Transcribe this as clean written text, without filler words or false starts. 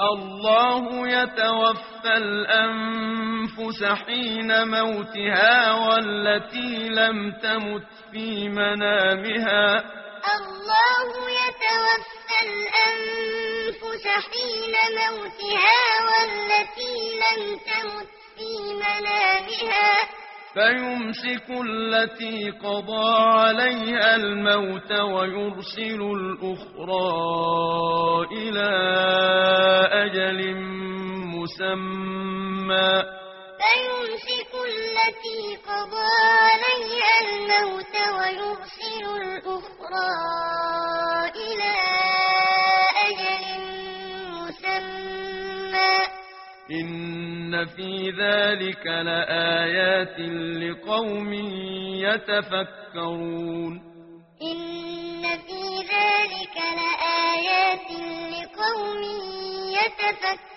الله يتوفى الأنفس حين موتها والتي لم تمت في منامها الله يتوفى الأنفس حين موتها والتي لم تمت في منامها فيمسك التي قضى عليها الموت ويرسل الأخرى إلى أجل مسمى فيمسك التي قضى عليها الموت ويرسل الأخرى إلى أجل مسمى إن في ذلك لآيات لقوم يتفكرون إن في ذلك لآيات لقوم يتفكرون